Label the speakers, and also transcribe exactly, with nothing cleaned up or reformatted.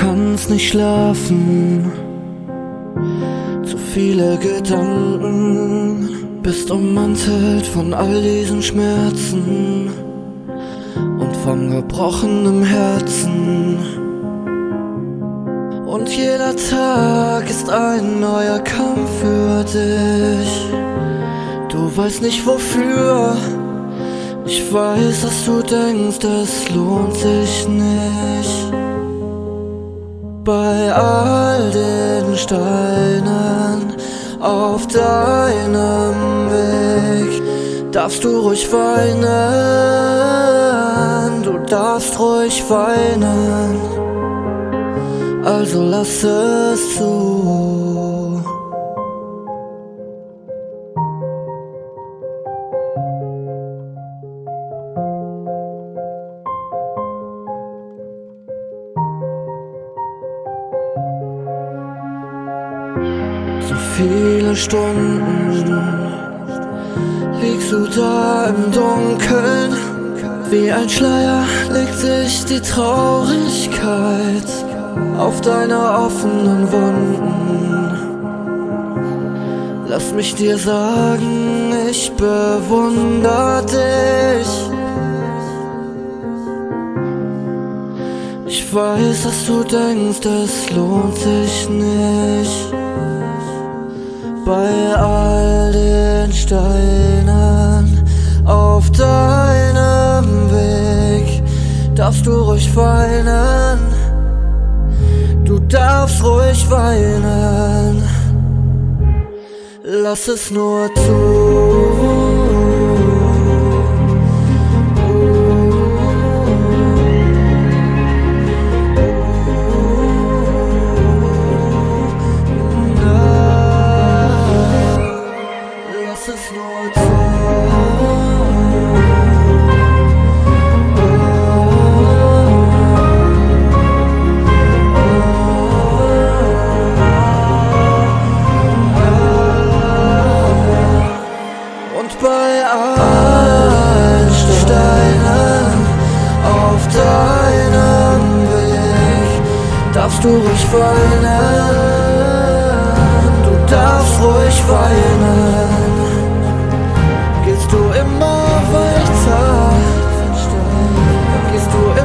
Speaker 1: kannst nicht schlafen, zu viele Gedanken, bist ummantelt von all diesen Schmerzen und vom gebrochenen Herzen. Und jeder Tag ist ein neuer Kampf für dich. Du weißt nicht wofür. Ich weiß, dass du denkst, es lohnt sich nicht. Bei all den Steinen auf deinem Weg darfst du ruhig weinen. Du darfst ruhig weinen. Also lass es zu. So viele Stunden liegst du da im Dunkeln. Wie ein Schleier legt sich die Traurigkeit auf deine offenen Wunden. Lass mich dir sagen, ich bewundere dich. Ich weiß, dass du denkst, es lohnt sich nicht. Bei all den Steinen auf deinem Weg darfst du ruhig weinen. Du darfst ruhig weinen. Lass es nur zu. Bei allen Steinen auf deinem Weg darfst du ruhig weinen. Du darfst ruhig weinen. Gehst du immer weiter, gehst du